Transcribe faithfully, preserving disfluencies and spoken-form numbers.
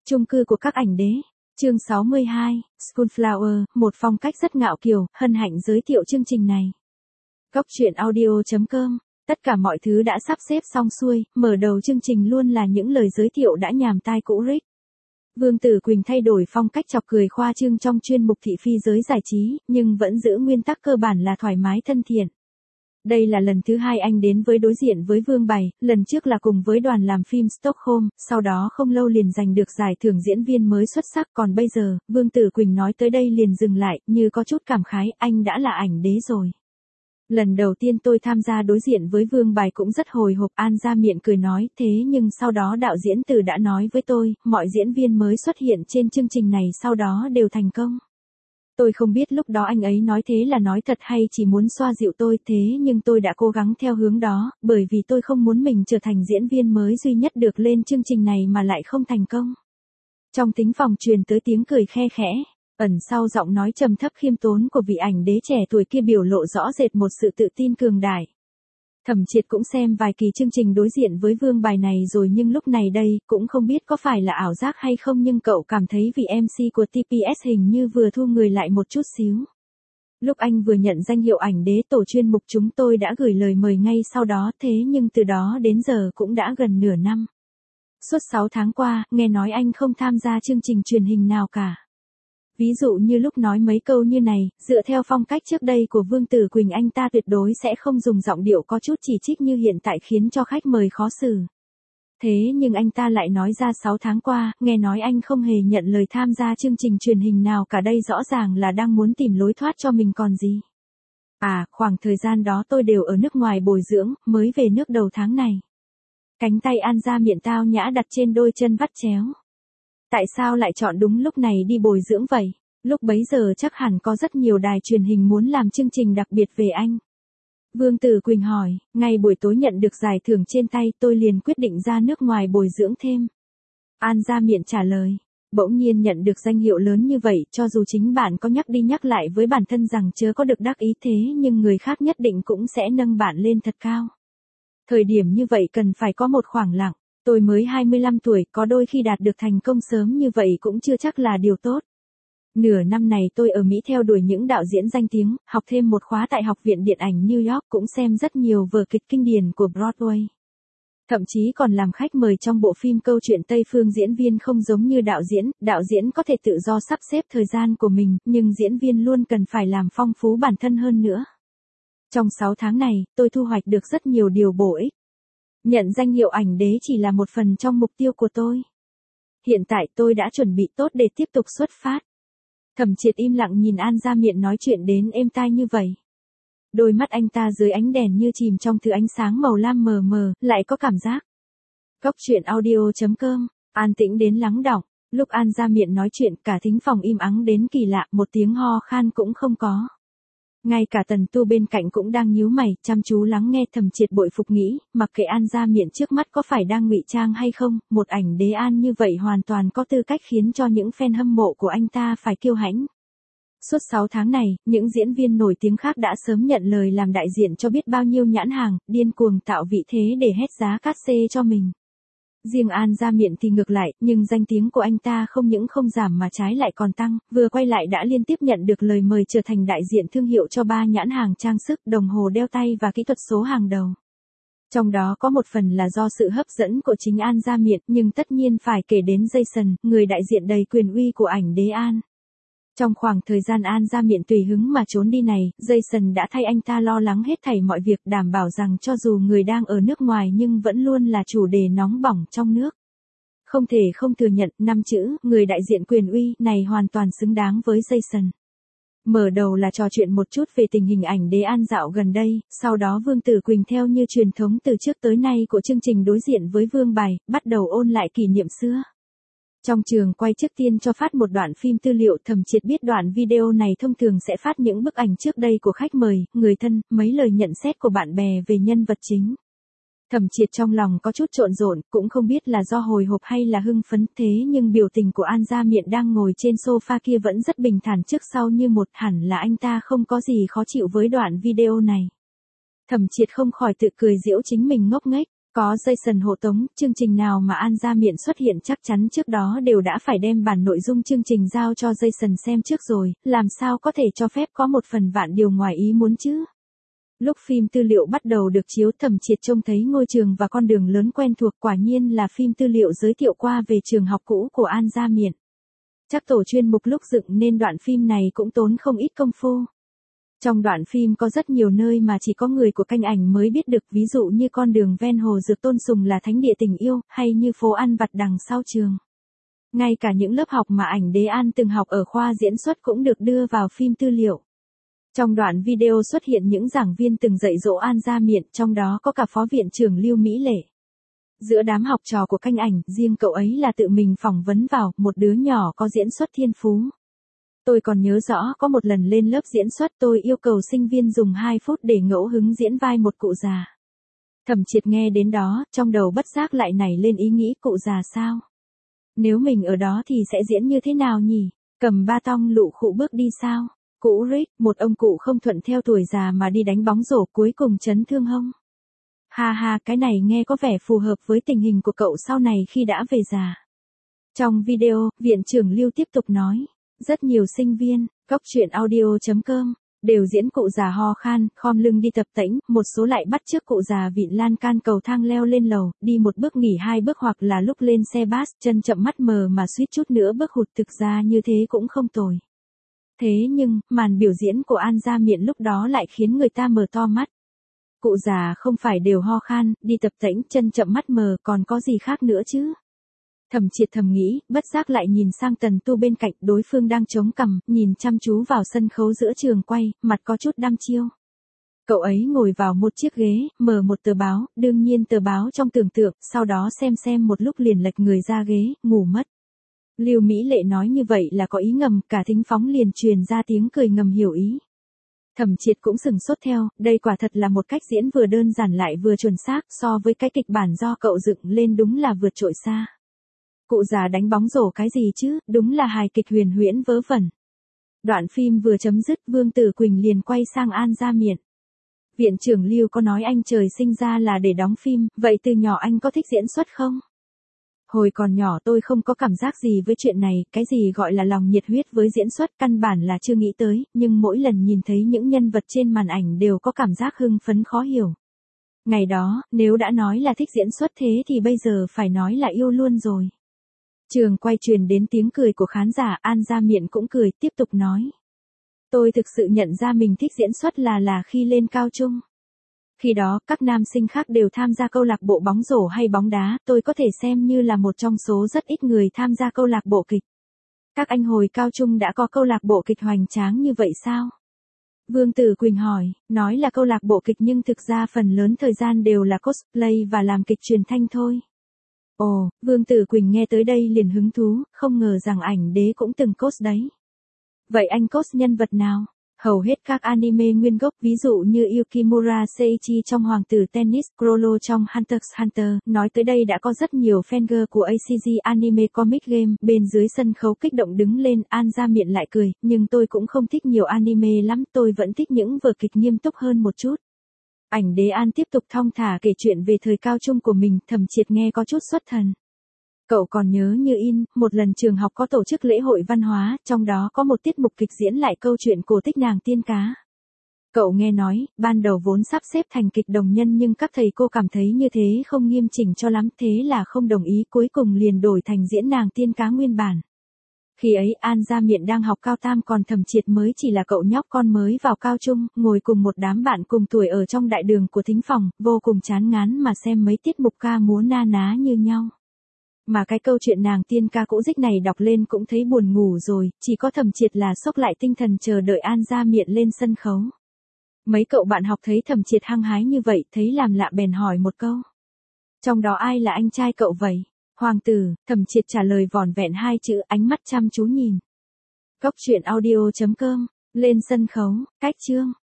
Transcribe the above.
Chung cư của các ảnh đế. Chương sáu mươi hai, Schoolflower, một phong cách rất ngạo kiều, hân hạnh giới thiệu chương trình này. Góc truyện audio chấm com. Tất cả mọi thứ đã sắp xếp xong xuôi, mở đầu chương trình luôn là những lời giới thiệu đã nhàm tai cũ rích. Vương Tử Quỳnh thay đổi phong cách chọc cười khoa trương trong chuyên mục thị phi giới giải trí, nhưng vẫn giữ nguyên tắc cơ bản là thoải mái thân thiện. Đây là lần thứ hai anh đến với đối diện với Vương Bày, lần trước là cùng với đoàn làm phim Stockholm, sau đó không lâu liền giành được giải thưởng diễn viên mới xuất sắc, còn bây giờ, Vương Tử Quỳnh nói tới đây liền dừng lại, như có chút cảm khái, anh đã là ảnh đế rồi. Lần đầu tiên tôi tham gia đối diện với Vương Bày cũng rất hồi hộp, An ra miệng cười nói, thế nhưng sau đó đạo diễn Từ đã nói với tôi, mọi diễn viên mới xuất hiện trên chương trình này sau đó đều thành công. Tôi không biết lúc đó anh ấy nói thế là nói thật hay chỉ muốn xoa dịu tôi, thế nhưng tôi đã cố gắng theo hướng đó, bởi vì tôi không muốn mình trở thành diễn viên mới duy nhất được lên chương trình này mà lại không thành công. Trong thính phòng truyền tới tiếng cười khe khẽ, ẩn sau giọng nói trầm thấp khiêm tốn của vị ảnh đế trẻ tuổi kia biểu lộ rõ rệt một sự tự tin cường đại. Thẩm Triệt cũng xem vài kỳ chương trình đối diện với Vương Bài này rồi nhưng lúc này đây, cũng không biết có phải là ảo giác hay không nhưng cậu cảm thấy vị em xê của tê pê ét hình như vừa thu người lại một chút xíu. Lúc anh vừa nhận danh hiệu ảnh đế tổ chuyên mục chúng tôi đã gửi lời mời ngay sau đó thế nhưng từ đó đến giờ cũng đã gần nửa năm. Suốt sáu tháng qua, nghe nói anh không tham gia chương trình truyền hình nào cả. Ví dụ như lúc nói mấy câu như này, dựa theo phong cách trước đây của Vương Tử Quỳnh anh ta tuyệt đối sẽ không dùng giọng điệu có chút chỉ trích như hiện tại khiến cho khách mời khó xử. Thế nhưng anh ta lại nói ra sáu tháng qua, nghe nói anh không hề nhận lời tham gia chương trình truyền hình nào cả, đây rõ ràng là đang muốn tìm lối thoát cho mình còn gì. À, khoảng thời gian đó tôi đều ở nước ngoài bồi dưỡng, mới về nước đầu tháng này. Cánh tay An ra miệng tao nhã đặt trên đôi chân vắt chéo. Tại sao lại chọn đúng lúc này đi bồi dưỡng vậy? Lúc bấy giờ chắc hẳn có rất nhiều đài truyền hình muốn làm chương trình đặc biệt về anh. Vương Tử Quỳnh hỏi, ngay buổi tối nhận được giải thưởng trên tay tôi liền quyết định ra nước ngoài bồi dưỡng thêm. An ra miệng trả lời, bỗng nhiên nhận được danh hiệu lớn như vậy cho dù chính bạn có nhắc đi nhắc lại với bản thân rằng chớ có được đắc ý thế nhưng người khác nhất định cũng sẽ nâng bạn lên thật cao. Thời điểm như vậy cần phải có một khoảng lặng. Tôi mới hai mươi lăm tuổi, có đôi khi đạt được thành công sớm như vậy cũng chưa chắc là điều tốt. Nửa năm này tôi ở Mỹ theo đuổi những đạo diễn danh tiếng, học thêm một khóa tại Học viện Điện ảnh New York, cũng xem rất nhiều vở kịch kinh điển của Broadway. Thậm chí còn làm khách mời trong bộ phim Câu chuyện Tây Phương. Diễn viên không giống như đạo diễn, đạo diễn có thể tự do sắp xếp thời gian của mình, nhưng diễn viên luôn cần phải làm phong phú bản thân hơn nữa. Trong sáu tháng này, tôi thu hoạch được rất nhiều điều bổ ích. Nhận danh hiệu ảnh đế chỉ là một phần trong mục tiêu của tôi. Hiện tại tôi đã chuẩn bị tốt để tiếp tục xuất phát. Thẩm Triệt im lặng nhìn An ra miệng nói chuyện đến êm tai như vậy. Đôi mắt anh ta dưới ánh đèn như chìm trong thứ ánh sáng màu lam mờ mờ, lại có cảm giác. Góc truyện audio chấm com, an tĩnh đến lắng đọng. Lúc An ra miệng nói chuyện cả thính phòng im ắng đến kỳ lạ, một tiếng ho khan cũng không có. Ngay cả Tần Tu bên cạnh cũng đang nhíu mày, chăm chú lắng nghe. Thẩm Triệt bội phục nghĩ, mặc kệ An ra miệng trước mắt có phải đang ngụy trang hay không, một ảnh đế An như vậy hoàn toàn có tư cách khiến cho những fan hâm mộ của anh ta phải kiêu hãnh. Suốt sáu tháng này, những diễn viên nổi tiếng khác đã sớm nhận lời làm đại diện cho biết bao nhiêu nhãn hàng, điên cuồng tạo vị thế để hét giá cát xê cho mình. Riêng An ra miệng thì ngược lại, nhưng danh tiếng của anh ta không những không giảm mà trái lại còn tăng, vừa quay lại đã liên tiếp nhận được lời mời trở thành đại diện thương hiệu cho ba nhãn hàng trang sức, đồng hồ đeo tay và kỹ thuật số hàng đầu. Trong đó có một phần là do sự hấp dẫn của chính An ra miệng, nhưng tất nhiên phải kể đến Jason, người đại diện đầy quyền uy của ảnh đế An. Trong khoảng thời gian An ra miệng tùy hứng mà trốn đi này, Jason đã thay anh ta lo lắng hết thảy mọi việc, đảm bảo rằng cho dù người đang ở nước ngoài nhưng vẫn luôn là chủ đề nóng bỏng trong nước. Không thể không thừa nhận, năm chữ, người đại diện quyền uy này hoàn toàn xứng đáng với Jason. Mở đầu là trò chuyện một chút về tình hình ảnh đế An dạo gần đây, sau đó Vương Tử Quỳnh theo như truyền thống từ trước tới nay của chương trình đối diện với Vương Bài, bắt đầu ôn lại kỷ niệm xưa. Trong trường quay trước tiên cho phát một đoạn phim tư liệu. Thẩm Triệt biết đoạn video này thông thường sẽ phát những bức ảnh trước đây của khách mời, người thân, mấy lời nhận xét của bạn bè về nhân vật chính. Thẩm Triệt trong lòng có chút trộn rộn, cũng không biết là do hồi hộp hay là hưng phấn, thế nhưng biểu tình của An ra miệng đang ngồi trên sofa kia vẫn rất bình thản trước sau như một, hẳn là anh ta không có gì khó chịu với đoạn video này. Thẩm Triệt không khỏi tự cười giễu chính mình ngốc nghếch. Có Jason hộ tống, chương trình nào mà An Gia Miện xuất hiện chắc chắn trước đó đều đã phải đem bản nội dung chương trình giao cho Jason xem trước rồi, làm sao có thể cho phép có một phần vạn điều ngoài ý muốn chứ. Lúc phim tư liệu bắt đầu được chiếu, Thẩm Triệt trông thấy ngôi trường và con đường lớn quen thuộc, quả nhiên là phim tư liệu giới thiệu qua về trường học cũ của An Gia Miện. Chắc tổ chuyên mục lúc dựng nên đoạn phim này cũng tốn không ít công phu. Trong đoạn phim có rất nhiều nơi mà chỉ có người của kênh ảnh mới biết được, ví dụ như con đường ven hồ Dược Tôn Sùng là thánh địa tình yêu, hay như phố ăn vặt đằng sau trường. Ngay cả những lớp học mà ảnh Đế An từng học ở khoa diễn xuất cũng được đưa vào phim tư liệu. Trong đoạn video xuất hiện những giảng viên từng dạy dỗ An Gia Miện, trong đó có cả Phó Viện trưởng Lưu Mỹ Lệ. Giữa đám học trò của kênh ảnh, riêng cậu ấy là tự mình phỏng vấn vào, một đứa nhỏ có diễn xuất thiên phú. Tôi còn nhớ rõ có một lần lên lớp diễn xuất, tôi yêu cầu sinh viên dùng hai phút để ngẫu hứng diễn vai một cụ già. Thẩm Triệt nghe đến đó, trong đầu bất giác lại nảy lên ý nghĩ, cụ già sao? Nếu mình ở đó thì sẽ diễn như thế nào nhỉ? Cầm ba tong lụ khụ bước đi sao? Cụ Rick, một ông cụ không thuận theo tuổi già mà đi đánh bóng rổ, cuối cùng chấn thương hông? Ha ha, cái này nghe có vẻ phù hợp với tình hình của cậu sau này khi đã về già. Trong video, Viện trưởng Lưu tiếp tục nói, rất nhiều sinh viên, góc truyện audio chấm com, đều diễn cụ già ho khan, khom lưng đi tập tễnh, một số lại bắt chước cụ già vịn lan can cầu thang leo lên lầu, đi một bước nghỉ hai bước, hoặc là lúc lên xe bus, chân chậm mắt mờ mà suýt chút nữa bước hụt, thực ra như thế cũng không tồi. Thế nhưng, màn biểu diễn của An Gia Miện lúc đó lại khiến người ta mở to mắt. Cụ già không phải đều ho khan, đi tập tễnh, chân chậm mắt mờ, còn có gì khác nữa chứ? Thẩm Triệt thầm nghĩ, bất giác lại nhìn sang Tần Tu bên cạnh, đối phương đang chống cằm, nhìn chăm chú vào sân khấu giữa trường quay, mặt có chút đăm chiêu. Cậu ấy ngồi vào một chiếc ghế, mở một tờ báo, đương nhiên tờ báo trong tưởng tượng, sau đó xem xem một lúc liền lệch người ra ghế, ngủ mất. Lưu Mỹ Lệ nói như vậy là có ý ngầm, cả thính phóng liền truyền ra tiếng cười ngầm hiểu ý. Thẩm Triệt cũng sừng sốt theo, đây quả thật là một cách diễn vừa đơn giản lại vừa chuẩn xác, so với cái kịch bản do cậu dựng lên đúng là vượt trội xa. Cụ già đánh bóng rổ cái gì chứ, đúng là hài kịch huyền huyễn vớ vẩn. Đoạn phim vừa chấm dứt, Vương Tử Quỳnh liền quay sang An Gia Miện. Viện trưởng Lưu có nói anh trời sinh ra là để đóng phim, vậy từ nhỏ anh có thích diễn xuất không? Hồi còn nhỏ tôi không có cảm giác gì với chuyện này, cái gì gọi là lòng nhiệt huyết với diễn xuất căn bản là chưa nghĩ tới, nhưng mỗi lần nhìn thấy những nhân vật trên màn ảnh đều có cảm giác hưng phấn khó hiểu. Ngày đó, nếu đã nói là thích diễn xuất thế thì bây giờ phải nói là yêu luôn rồi. Trường quay truyền đến tiếng cười của khán giả, An Gia Miện cũng cười, tiếp tục nói. Tôi thực sự nhận ra mình thích diễn xuất là là khi lên cao trung. Khi đó, các nam sinh khác đều tham gia câu lạc bộ bóng rổ hay bóng đá, tôi có thể xem như là một trong số rất ít người tham gia câu lạc bộ kịch. Các anh hồi cao trung đã có câu lạc bộ kịch hoành tráng như vậy sao? Vương Tử Quỳnh hỏi, nói là câu lạc bộ kịch nhưng thực ra phần lớn thời gian đều là cosplay và làm kịch truyền thanh thôi. Ồ, Vương Tử Quỳnh nghe tới đây liền hứng thú, không ngờ rằng ảnh Đế cũng từng cos đấy. Vậy anh cos nhân vật nào? Hầu hết các anime nguyên gốc, ví dụ như Yukimura Seiichi trong Hoàng tử Tennis, Chrollo trong Hunter x Hunter, nói tới đây đã có rất nhiều fangirl của a xê giê Anime Comic Game, bên dưới sân khấu kích động đứng lên, An Gia Miện lại cười, nhưng tôi cũng không thích nhiều anime lắm, tôi vẫn thích những vở kịch nghiêm túc hơn một chút. Ảnh Đế An tiếp tục thong thả kể chuyện về thời cao trung của mình, Thẩm Triệt nghe có chút xuất thần. Cậu còn nhớ như in, một lần trường học có tổ chức lễ hội văn hóa, trong đó có một tiết mục kịch diễn lại câu chuyện cổ tích nàng tiên cá. Cậu nghe nói, ban đầu vốn sắp xếp thành kịch đồng nhân nhưng các thầy cô cảm thấy như thế không nghiêm chỉnh cho lắm, thế là không đồng ý, cuối cùng liền đổi thành diễn nàng tiên cá nguyên bản. Khi ấy An Gia Miện đang học cao tam, còn Thẩm Triệt mới chỉ là cậu nhóc con mới vào cao trung, ngồi cùng một đám bạn cùng tuổi ở trong đại đường của thính phòng, vô cùng chán ngán mà xem mấy tiết mục ca múa na ná như nhau. Mà cái câu chuyện nàng tiên ca cũ dích này đọc lên cũng thấy buồn ngủ rồi, chỉ có Thẩm Triệt là sốc lại tinh thần chờ đợi An Gia Miện lên sân khấu. Mấy cậu bạn học thấy Thẩm Triệt hăng hái như vậy, thấy làm lạ bèn hỏi một câu. Trong đó ai là anh trai cậu vậy? Hoàng tử, Thẩm Triệt trả lời vỏn vẹn hai chữ, ánh mắt chăm chú nhìn. Góc truyện audio chấm com, lên sân khấu, cách chương.